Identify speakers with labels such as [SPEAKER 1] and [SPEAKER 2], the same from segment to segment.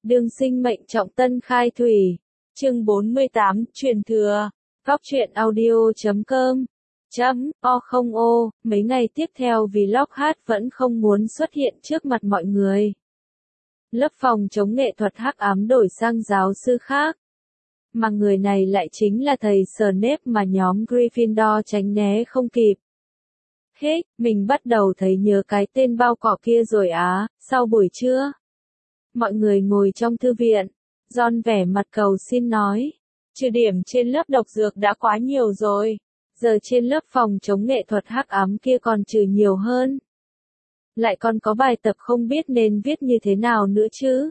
[SPEAKER 1] Đương sinh mệnh trọng tân khai thủy. Chương 48, truyền thừa. Góc truyện audio.com O0O, mấy ngày tiếp theo vì Lockhart vẫn không muốn xuất hiện trước mặt mọi người. Lớp phòng chống nghệ thuật hắc ám đổi sang giáo sư khác. Mà người này lại chính là thầy Snape mà nhóm Gryffindor tránh né không kịp. Mình bắt đầu thấy nhớ cái tên bao cỏ kia rồi á, sau buổi trưa. Mọi người ngồi trong thư viện. Ron vẻ mặt cầu xin nói. Trừ điểm trên lớp độc dược đã quá nhiều rồi. Giờ trên lớp phòng chống nghệ thuật hắc ám kia còn trừ nhiều hơn. Lại còn có bài tập không biết nên viết như thế nào nữa chứ.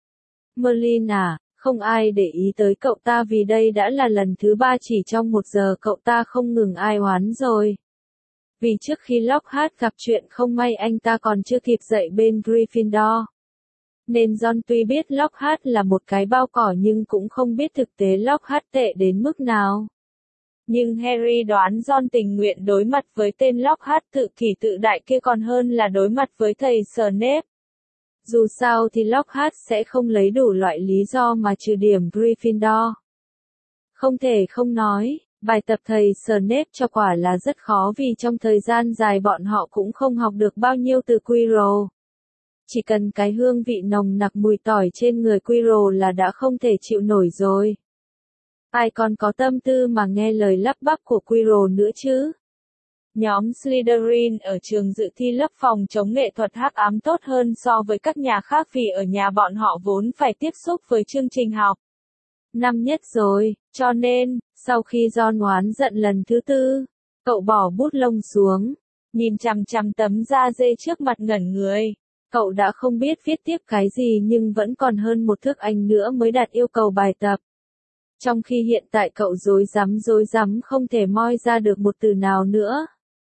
[SPEAKER 1] Merlin à, không ai để ý tới cậu ta vì đây đã là lần thứ 3 chỉ trong 1 giờ cậu ta không ngừng ai oán rồi. Vì trước khi Lockhart gặp chuyện không may anh ta còn chưa kịp dậy bên Gryffindor. Nên Ron tuy biết Lockhart là một cái bao cỏ nhưng cũng không biết thực tế Lockhart tệ đến mức nào. Nhưng Harry đoán Ron tình nguyện đối mặt với tên Lockhart tự kỷ tự đại kia còn hơn là đối mặt với thầy Snape. Dù sao thì Lockhart sẽ không lấy đủ loại lý do mà trừ điểm Gryffindor. Không thể không nói, bài tập thầy Snape cho quả là rất khó vì trong thời gian dài bọn họ cũng không học được bao nhiêu từ Quirrell. Chỉ cần cái hương vị nồng nặc mùi tỏi trên người Quirrell là đã không thể chịu nổi rồi. Ai còn có tâm tư mà nghe lời lắp bắp của Quirrell nữa chứ? Nhóm Slytherin ở trường dự thi lớp phòng chống nghệ thuật hắc ám tốt hơn so với các nhà khác vì ở nhà bọn họ vốn phải tiếp xúc với chương trình học. Năm nhất rồi, cho nên, sau khi Ron oán giận lần thứ 4, cậu bỏ bút lông xuống, nhìn chằm chằm tấm da dê trước mặt ngẩn người. Cậu đã không biết viết tiếp cái gì nhưng vẫn còn hơn một thước Anh nữa mới đạt yêu cầu bài tập. Trong khi hiện tại cậu rối rắm không thể moi ra được một từ nào nữa.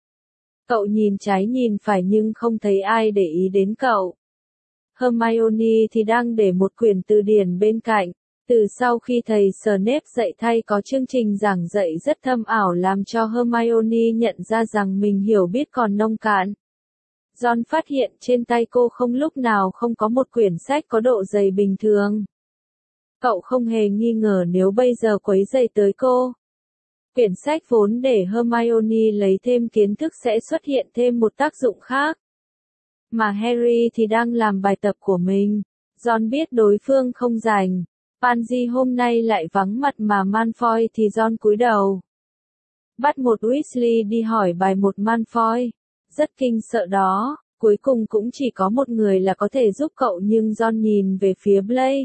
[SPEAKER 1] Cậu nhìn trái nhìn phải nhưng không thấy ai để ý đến cậu. Hermione thì đang để một quyển từ điển bên cạnh. Từ sau khi thầy Snape dạy thay có chương trình giảng dạy rất thâm ảo làm cho Hermione nhận ra rằng mình hiểu biết còn nông cạn. Ron phát hiện trên tay cô không lúc nào không có một quyển sách có độ dày bình thường. Cậu không hề nghi ngờ nếu bây giờ quấy rầy tới cô. Quyển sách vốn để Hermione lấy thêm kiến thức sẽ xuất hiện thêm một tác dụng khác. Mà Harry thì đang làm bài tập của mình. Ron biết đối phương không rảnh. Pansy hôm nay lại vắng mặt mà Malfoy thì Ron cúi đầu. Bắt một Weasley đi hỏi bài một Malfoy. Rất kinh sợ đó, cuối cùng cũng chỉ có một người là có thể giúp cậu nhưng Ron nhìn về phía Blaise.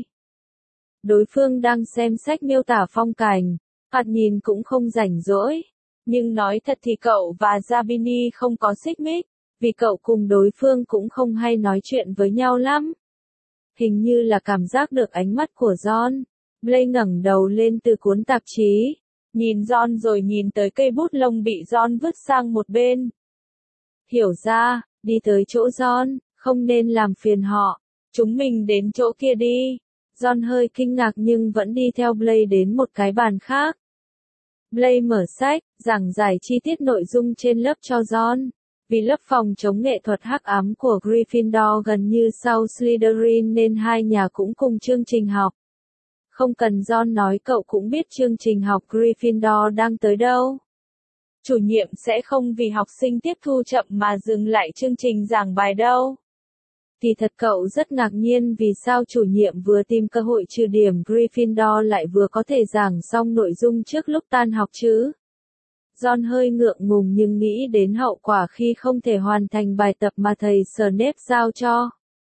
[SPEAKER 1] Đối phương đang xem sách miêu tả phong cảnh, thoạt nhìn cũng không rảnh rỗi. Nhưng nói thật thì cậu và Zabini không có xích mích, vì cậu cùng đối phương cũng không hay nói chuyện với nhau lắm. Hình như là cảm giác được ánh mắt của Ron. Blaise ngẩng đầu lên từ cuốn tạp chí, nhìn Ron rồi nhìn tới cây bút lông bị Ron vứt sang một bên. Hiểu ra, đi tới chỗ Ron, không nên làm phiền họ. Chúng mình đến chỗ kia đi. Ron hơi kinh ngạc nhưng vẫn đi theo Blaise đến một cái bàn khác. Blaise mở sách, giảng giải chi tiết nội dung trên lớp cho Ron. Vì lớp phòng chống nghệ thuật hắc ám của Gryffindor gần như sau Slytherin nên hai nhà cũng cùng chương trình học. Không cần Ron nói cậu cũng biết chương trình học Gryffindor đang tới đâu. Chủ nhiệm sẽ không vì học sinh tiếp thu chậm mà dừng lại chương trình giảng bài đâu. Thì thật cậu rất ngạc nhiên vì sao chủ nhiệm vừa tìm cơ hội trừ điểm Gryffindor lại vừa có thể giảng xong nội dung trước lúc tan học chứ. Ron hơi ngượng ngùng nhưng nghĩ đến hậu quả khi không thể hoàn thành bài tập mà thầy Snape giao cho.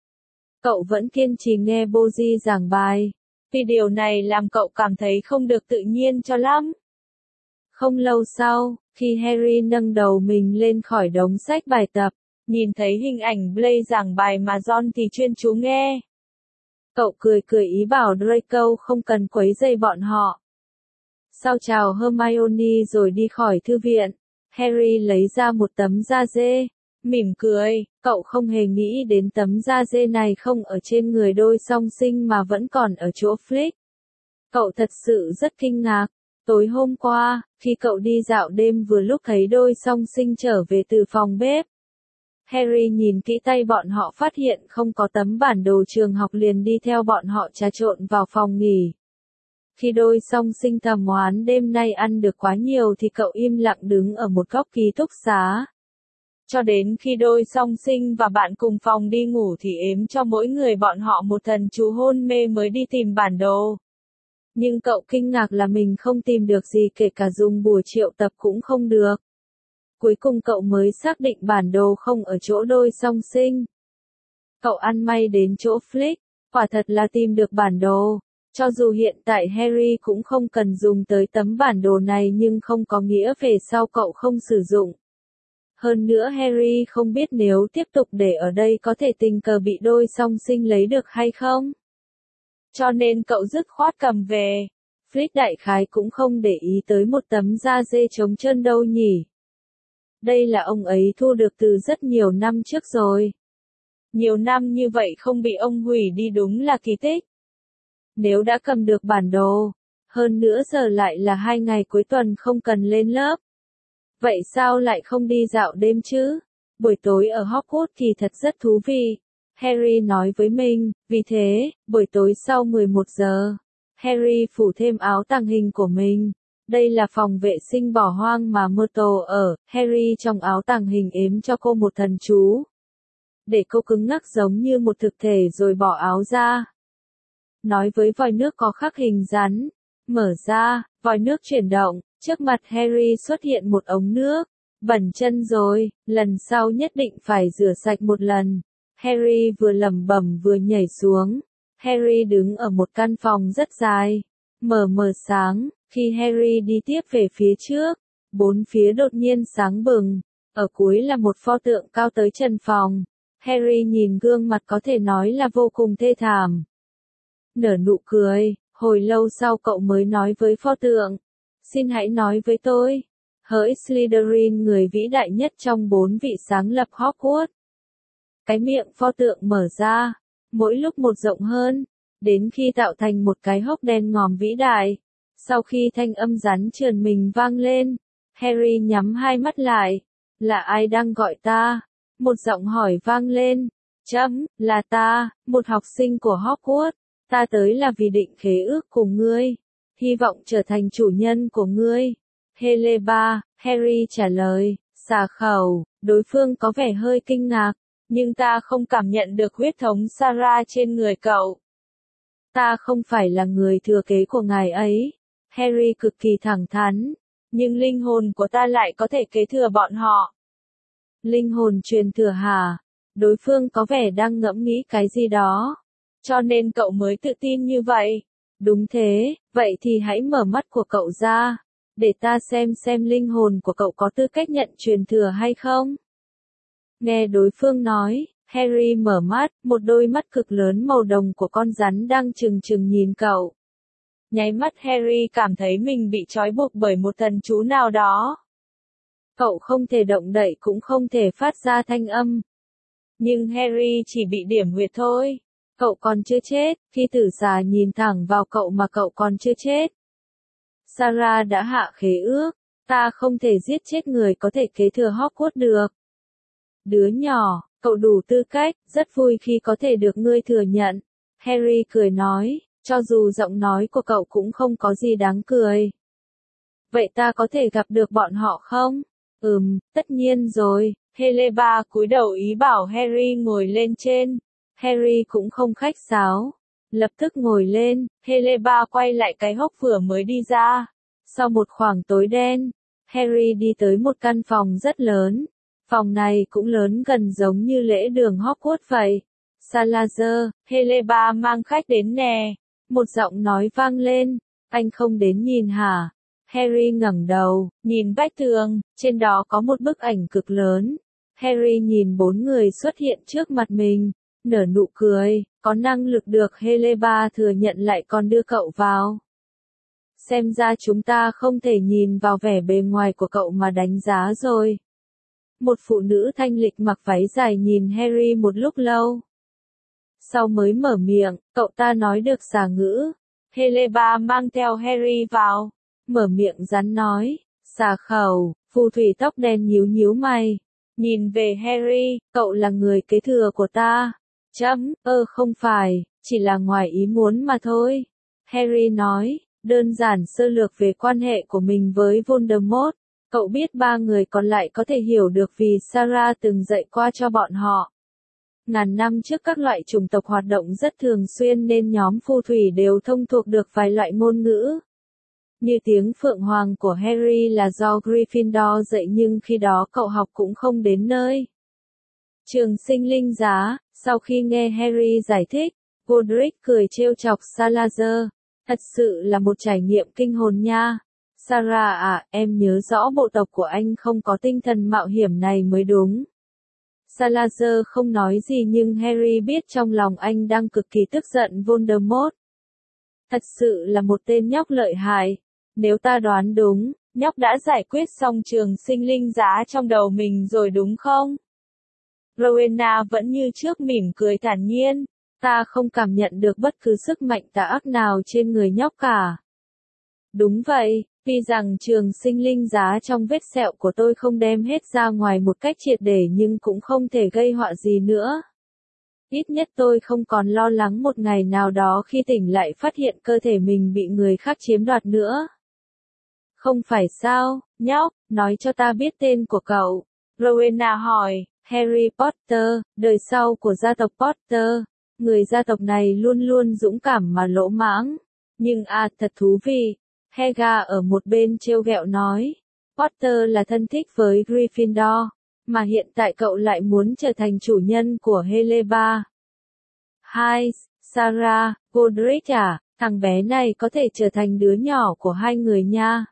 [SPEAKER 1] Cậu vẫn kiên trì nghe Boji giảng bài. Vì điều này làm cậu cảm thấy không được tự nhiên cho lắm. Không lâu sau, khi Harry nâng đầu mình lên khỏi đống sách bài tập, nhìn thấy hình ảnh Blaise giảng bài mà Ron thì chuyên chú nghe. Cậu cười ý bảo Draco không cần quấy rầy bọn họ. Sau chào Hermione rồi đi khỏi thư viện, Harry lấy ra một tấm da dê, mỉm cười, cậu không hề nghĩ đến tấm da dê này không ở trên người đôi song sinh mà vẫn còn ở chỗ Flick. Cậu thật sự rất kinh ngạc. Tối hôm qua, khi cậu đi dạo đêm vừa lúc thấy đôi song sinh trở về từ phòng bếp. Harry nhìn kỹ tay bọn họ phát hiện không có tấm bản đồ trường học liền đi theo bọn họ trà trộn vào phòng nghỉ. Khi đôi song sinh thầm oán đêm nay ăn được quá nhiều thì cậu im lặng đứng ở một góc ký túc xá. Cho đến khi đôi song sinh và bạn cùng phòng đi ngủ thì ếm cho mỗi người bọn họ một thần chú hôn mê mới đi tìm bản đồ. Nhưng cậu kinh ngạc là mình không tìm được gì, kể cả dùng bùa triệu tập cũng không được. Cuối cùng cậu mới xác định bản đồ không ở chỗ đôi song sinh. Cậu ăn may đến chỗ Flick, quả thật là tìm được bản đồ. Cho dù hiện tại Harry cũng không cần dùng tới tấm bản đồ này nhưng không có nghĩa về sau cậu không sử dụng. Hơn nữa Harry không biết nếu tiếp tục để ở đây có thể tình cờ bị đôi song sinh lấy được hay không. Cho nên cậu dứt khoát cầm về. Flick đại khái cũng không để ý tới một tấm da dê trống trơn đâu nhỉ. Đây là ông ấy thu được từ rất nhiều năm trước rồi. Nhiều năm như vậy không bị ông hủy đi đúng là kỳ tích. Nếu đã cầm được bản đồ, hơn nữa giờ lại là 2 ngày cuối tuần không cần lên lớp. Vậy sao lại không đi dạo đêm chứ? Buổi tối ở Hogwarts thì thật rất thú vị. Harry nói với mình, vì thế, buổi tối sau 11 giờ, Harry phủ thêm áo tàng hình của mình. Đây là phòng vệ sinh bỏ hoang mà Myrtle ở, Harry trong áo tàng hình ếm cho cô một thần chú. Để cô cứng ngắc giống như một thực thể rồi bỏ áo ra. Nói với vòi nước có khắc hình rắn. Mở ra, vòi nước chuyển động, trước mặt Harry xuất hiện một ống nước. Bẩn chân rồi, lần sau nhất định phải rửa sạch một lần. Harry vừa lẩm bẩm vừa nhảy xuống. Harry đứng ở một căn phòng rất dài, mờ sáng. Khi Harry đi tiếp về phía trước, bốn phía đột nhiên sáng bừng. Ở cuối là một pho tượng cao tới trần phòng. Harry nhìn gương mặt có thể nói là vô cùng thê thảm. Nở nụ cười, hồi lâu sau cậu mới nói với pho tượng. Xin hãy nói với tôi. Hỡi Slytherin, người vĩ đại nhất trong 4 vị sáng lập Hogwarts. Cái miệng pho tượng mở ra, mỗi lúc một rộng hơn, đến khi tạo thành một cái hốc đen ngòm vĩ đại. Sau khi thanh âm rắn trườn mình vang lên, Harry nhắm hai mắt lại. Là ai đang gọi ta? Một giọng hỏi vang lên. Là ta, một học sinh của Hogwarts. Ta tới là vì định khế ước cùng ngươi. Hy vọng trở thành chủ nhân của ngươi. Heleba, Harry trả lời, xà khẩu, đối phương có vẻ hơi kinh ngạc. Nhưng ta không cảm nhận được huyết thống Sarah trên người cậu. Ta không phải là người thừa kế của ngài ấy. Harry cực kỳ thẳng thắn. Nhưng linh hồn của ta lại có thể kế thừa bọn họ. Linh hồn truyền thừa hả? Đối phương có vẻ đang ngẫm nghĩ cái gì đó. Cho nên cậu mới tự tin như vậy. Đúng thế, vậy thì hãy mở mắt của cậu ra. Để ta xem linh hồn của cậu có tư cách nhận truyền thừa hay không. Nghe đối phương nói, Harry mở mắt, một đôi mắt cực lớn màu đồng của con rắn đang trừng trừng nhìn cậu. Nháy mắt Harry cảm thấy mình bị trói buộc bởi một thần chú nào đó. Cậu không thể động đậy cũng không thể phát ra thanh âm. Nhưng Harry chỉ bị điểm huyệt thôi. Cậu còn chưa chết, khi tử xà nhìn thẳng vào cậu mà cậu còn chưa chết. Sarah đã hạ khế ước, ta không thể giết chết người có thể kế thừa Hogwarts được. Đứa nhỏ, cậu đủ tư cách, rất vui khi có thể được ngươi thừa nhận. Harry cười nói, cho dù giọng nói của cậu cũng không có gì đáng cười. Vậy ta có thể gặp được bọn họ không? Tất nhiên rồi. Heleba cúi đầu ý bảo Harry ngồi lên trên. Harry cũng không khách sáo. Lập tức ngồi lên, Heleba quay lại cái hốc vừa mới đi ra. Sau một khoảng tối đen, Harry đi tới một căn phòng rất lớn. Phòng này cũng lớn gần giống như lễ đường Hogwarts vậy. Salazar, Heleba mang khách đến nè. Một giọng nói vang lên. Anh không đến nhìn hả? Harry ngẩng đầu, nhìn vách tường, trên đó có một bức ảnh cực lớn. Harry nhìn 4 người xuất hiện trước mặt mình, nở nụ cười, có năng lực được Heleba thừa nhận lại còn đưa cậu vào. Xem ra chúng ta không thể nhìn vào vẻ bề ngoài của cậu mà đánh giá rồi. Một phụ nữ thanh lịch mặc váy dài nhìn Harry một lúc lâu. Sau mới mở miệng, cậu ta nói được xà ngữ. Heleba mang theo Harry vào. Mở miệng rắn nói, xà khẩu, phù thủy tóc đen nhíu nhíu mày. Nhìn về Harry, cậu là người kế thừa của ta. Không phải, chỉ là ngoài ý muốn mà thôi. Harry nói, đơn giản sơ lược về quan hệ của mình với Voldemort. Cậu biết ba người còn lại có thể hiểu được vì Sarah từng dạy qua cho bọn họ. Ngàn năm trước các loại chủng tộc hoạt động rất thường xuyên nên nhóm phù thủy đều thông thuộc được vài loại ngôn ngữ. Như tiếng Phượng Hoàng của Harry là do Gryffindor dạy nhưng khi đó cậu học cũng không đến nơi. Trường sinh linh giá, sau khi nghe Harry giải thích, Godric cười trêu chọc Salazar. Thật sự là một trải nghiệm kinh hồn nha. Sarah à, em nhớ rõ bộ tộc của anh không có tinh thần mạo hiểm này mới đúng. Salazar không nói gì nhưng Harry biết trong lòng anh đang cực kỳ tức giận Voldemort. Thật sự là một tên nhóc lợi hại. Nếu ta đoán đúng, nhóc đã giải quyết xong trường sinh linh giá trong đầu mình rồi đúng không? Rowena vẫn như trước mỉm cười thản nhiên. Ta không cảm nhận được bất cứ sức mạnh tà ác nào trên người nhóc cả. Đúng vậy, tuy rằng trường sinh linh giá trong vết sẹo của tôi không đem hết ra ngoài một cách triệt để nhưng cũng không thể gây họa gì nữa. Ít nhất tôi không còn lo lắng một ngày nào đó khi tỉnh lại phát hiện cơ thể mình bị người khác chiếm đoạt nữa. Không phải sao, nhóc, nói cho ta biết tên của cậu. Rowena hỏi, Harry Potter, đời sau của gia tộc Potter. Người gia tộc này luôn luôn dũng cảm mà lỗ mãng. Nhưng thật thú vị. Helga ở một bên trêu ghẹo nói. Potter là thân thích với Gryffindor. Mà hiện tại cậu lại muốn trở thành chủ nhân của Heleba. Hai, Sarah, Godric à, thằng bé này có thể trở thành đứa nhỏ của hai người nha.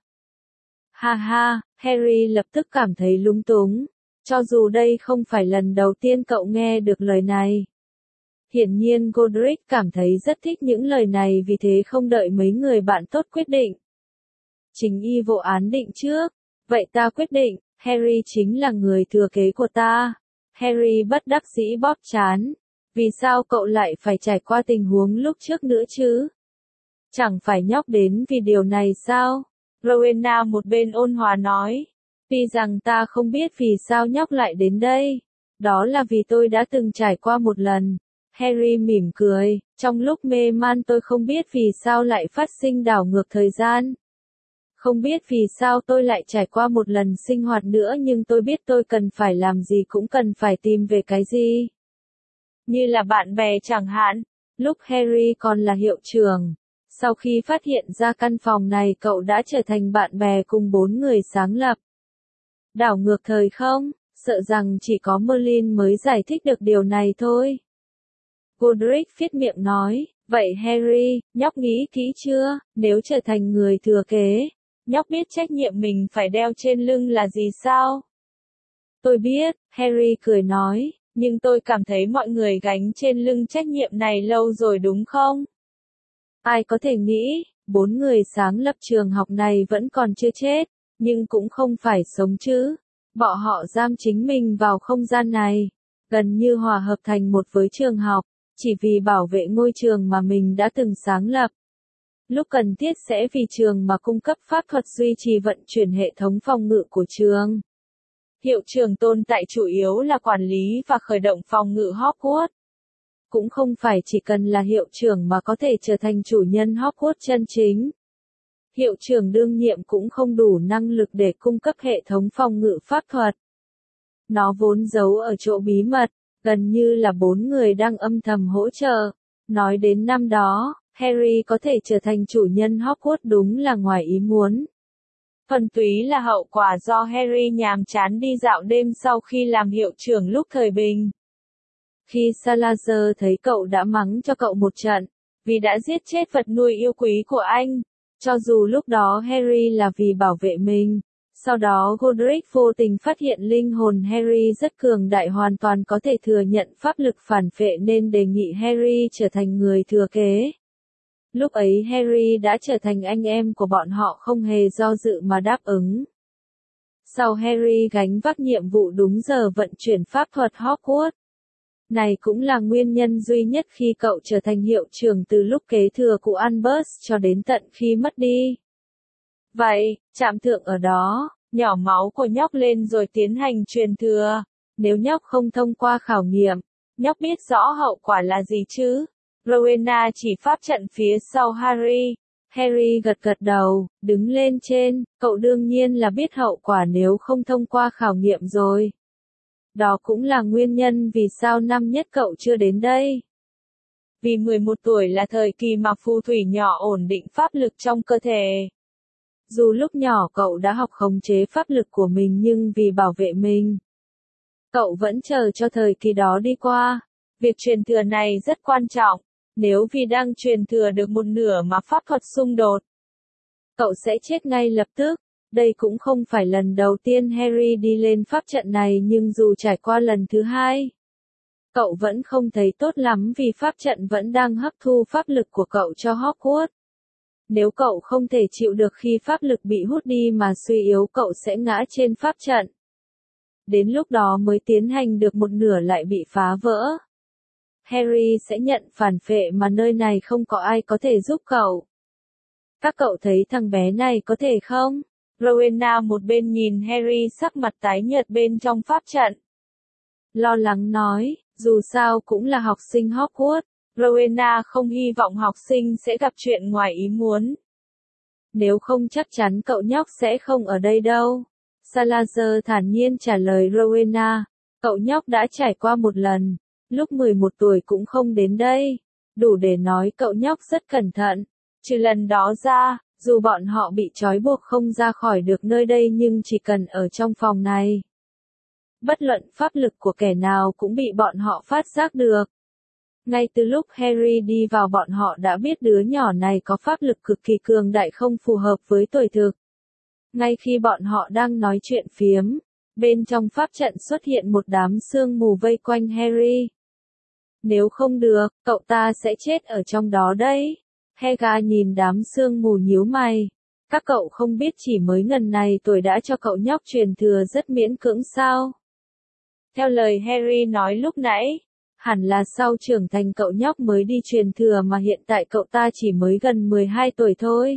[SPEAKER 1] Ha ha, Harry lập tức cảm thấy lung túng. Cho dù đây không phải lần đầu tiên cậu nghe được lời này. Hiển nhiên Godric cảm thấy rất thích những lời này vì thế không đợi mấy người bạn tốt quyết định. Chính y vô án định trước. Vậy ta quyết định, Harry chính là người thừa kế của ta. Harry bất đắc dĩ bóp trán. Vì sao cậu lại phải trải qua tình huống lúc trước nữa chứ? Chẳng phải nhóc đến vì điều này sao? Rowena một bên ôn hòa nói. Tuy rằng ta không biết vì sao nhóc lại đến đây. Đó là vì tôi đã từng trải qua một lần. Harry mỉm cười, trong lúc mê man tôi không biết vì sao lại phát sinh đảo ngược thời gian. Không biết vì sao tôi lại trải qua một lần sinh hoạt nữa nhưng tôi biết tôi cần phải làm gì cũng cần phải tìm về cái gì. Như là bạn bè chẳng hạn, lúc Harry còn là hiệu trưởng. Sau khi phát hiện ra căn phòng này cậu đã trở thành bạn bè cùng 4 người sáng lập. Đảo ngược thời không, sợ rằng chỉ có Merlin mới giải thích được điều này thôi. Godric phết miệng nói, vậy Harry, nhóc nghĩ kỹ chưa, nếu trở thành người thừa kế, nhóc biết trách nhiệm mình phải đeo trên lưng là gì sao? Tôi biết, Harry cười nói, nhưng tôi cảm thấy mọi người gánh trên lưng trách nhiệm này lâu rồi đúng không? Ai có thể nghĩ, 4 người sáng lập trường học này vẫn còn chưa chết, nhưng cũng không phải sống chứ. Bọn họ giam chính mình vào không gian này, gần như hòa hợp thành một với trường học, chỉ vì bảo vệ ngôi trường mà mình đã từng sáng lập. Lúc cần thiết sẽ vì trường mà cung cấp pháp thuật duy trì vận chuyển hệ thống phòng ngự của trường. Hiệu trưởng tồn tại chủ yếu là quản lý và khởi động phòng ngự Hogwarts. Cũng không phải chỉ cần là hiệu trưởng mà có thể trở thành chủ nhân Hogwarts chân chính. Hiệu trưởng đương nhiệm cũng không đủ năng lực để cung cấp hệ thống phòng ngự pháp thuật. Nó vốn giấu ở chỗ bí mật, gần như là 4 người đang âm thầm hỗ trợ. Nói đến năm đó, Harry có thể trở thành chủ nhân Hogwarts đúng là ngoài ý muốn. Phần túy là hậu quả do Harry nhàm chán đi dạo đêm sau khi làm hiệu trưởng lúc thời bình. Khi Salazar thấy cậu đã mắng cho cậu một trận, vì đã giết chết vật nuôi yêu quý của anh, cho dù lúc đó Harry là vì bảo vệ mình. Sau đó Godric vô tình phát hiện linh hồn Harry rất cường đại hoàn toàn có thể thừa nhận pháp lực phản phệ nên đề nghị Harry trở thành người thừa kế. Lúc ấy Harry đã trở thành anh em của bọn họ không hề do dự mà đáp ứng. Sau Harry gánh vác nhiệm vụ đúng giờ vận chuyển pháp thuật Hogwarts. Này cũng là nguyên nhân duy nhất khi cậu trở thành hiệu trưởng từ lúc kế thừa cụ Albus cho đến tận khi mất đi. Vậy, trạm thượng ở đó, nhỏ máu của nhóc lên rồi tiến hành truyền thừa. Nếu nhóc không thông qua khảo nghiệm, nhóc biết rõ hậu quả là gì chứ? Rowena chỉ pháp trận phía sau Harry. Harry gật gật đầu, đứng lên trên, cậu đương nhiên là biết hậu quả nếu không thông qua khảo nghiệm rồi. Đó cũng là nguyên nhân vì sao năm nhất cậu chưa đến đây. Vì 11 tuổi là thời kỳ mà phù thủy nhỏ ổn định pháp lực trong cơ thể. Dù lúc nhỏ cậu đã học khống chế pháp lực của mình nhưng vì bảo vệ mình, cậu vẫn chờ cho thời kỳ đó đi qua. Việc truyền thừa này rất quan trọng. Nếu vì đang truyền thừa được một nửa mà pháp thuật xung đột, cậu sẽ chết ngay lập tức. Đây cũng không phải lần đầu tiên Harry đi lên pháp trận này nhưng dù trải qua lần thứ hai, cậu vẫn không thấy tốt lắm vì pháp trận vẫn đang hấp thu pháp lực của cậu cho Hogwarts. Nếu cậu không thể chịu được khi pháp lực bị hút đi mà suy yếu cậu sẽ ngã trên pháp trận. Đến lúc đó mới tiến hành được một nửa lại bị phá vỡ. Harry sẽ nhận phản phệ mà nơi này không có ai có thể giúp cậu. Các cậu thấy thằng bé này có thể không? Rowena một bên nhìn Harry sắc mặt tái nhợt bên trong pháp trận. Lo lắng nói, dù sao cũng là học sinh Hogwarts, Rowena không hy vọng học sinh sẽ gặp chuyện ngoài ý muốn. Nếu không chắc chắn cậu nhóc sẽ không ở đây đâu. Salazar thản nhiên trả lời Rowena, cậu nhóc đã trải qua một lần, lúc 11 tuổi cũng không đến đây. Đủ để nói cậu nhóc rất cẩn thận. Trừ lần đó ra, dù bọn họ bị trói buộc không ra khỏi được nơi đây nhưng chỉ cần ở trong phòng này, bất luận pháp lực của kẻ nào cũng bị bọn họ phát giác được. Ngay từ lúc Harry đi vào bọn họ đã biết đứa nhỏ này có pháp lực cực kỳ cường đại không phù hợp với tuổi thực. Ngay khi bọn họ đang nói chuyện phiếm, bên trong pháp trận xuất hiện một đám sương mù vây quanh Harry. Nếu không được, cậu ta sẽ chết ở trong đó đấy. Helga nhìn đám sương mù nhíu mày. Các cậu không biết chỉ mới ngần này tuổi đã cho cậu nhóc truyền thừa rất miễn cưỡng sao? Theo lời Harry nói lúc nãy, hẳn là sau trưởng thành cậu nhóc mới đi truyền thừa mà hiện tại cậu ta chỉ mới gần 12 tuổi thôi.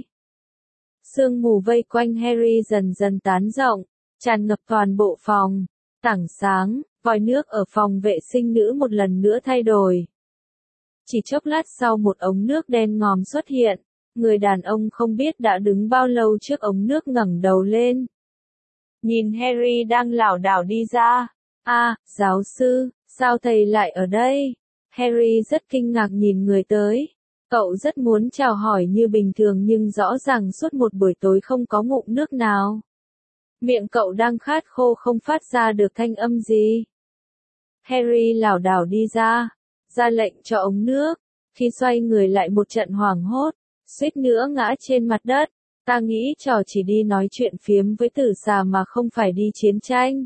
[SPEAKER 1] Sương mù vây quanh Harry dần dần tán rộng, tràn ngập toàn bộ phòng. Tảng sáng, vòi nước ở phòng vệ sinh nữ một lần nữa thay đổi. Chỉ chốc lát sau một ống nước đen ngòm xuất hiện, người đàn ông không biết đã đứng bao lâu trước ống nước ngẩng đầu lên. Nhìn Harry đang lảo đảo đi ra. Giáo sư, sao thầy lại ở đây? Harry rất kinh ngạc nhìn người tới. Cậu rất muốn chào hỏi như bình thường nhưng rõ ràng suốt một buổi tối không có ngụm nước nào. Miệng cậu đang khát khô không phát ra được thanh âm gì. Harry lảo đảo đi ra lệnh cho ống nước. Khi xoay người lại một trận hoảng hốt, suýt nữa ngã trên mặt đất. Ta nghĩ trò chỉ đi nói chuyện phiếm với tử xà mà không phải đi chiến tranh.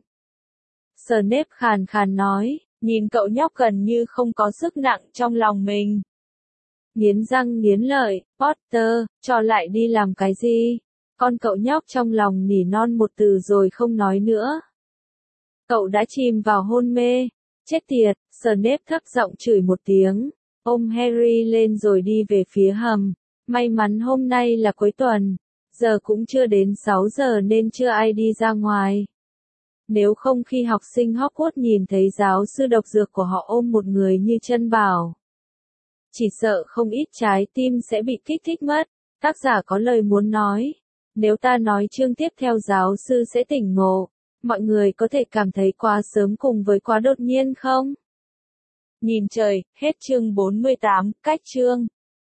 [SPEAKER 1] Snape khàn khàn nói, nhìn cậu nhóc gần như không có sức nặng trong lòng mình. Nghiến răng nghiến lợi, Potter, cho lại đi làm cái gì? Con cậu nhóc trong lòng nỉ non một từ rồi không nói nữa. Cậu đã chìm vào hôn mê. Chết tiệt, Snape thấp giọng chửi một tiếng, ôm Harry lên rồi đi về phía hầm. May mắn hôm nay là cuối tuần, giờ cũng chưa đến 6 giờ nên chưa ai đi ra ngoài. Nếu không khi học sinh Hogwarts nhìn thấy giáo sư độc dược của họ ôm một người như chân bảo, chỉ sợ không ít trái tim sẽ bị kích thích mất. Tác giả có lời muốn nói, nếu ta nói chương tiếp theo giáo sư sẽ tỉnh ngộ, mọi người có thể cảm thấy quá sớm cùng với quá đột nhiên không? Nhìn trời, hết chương 48, cách chương.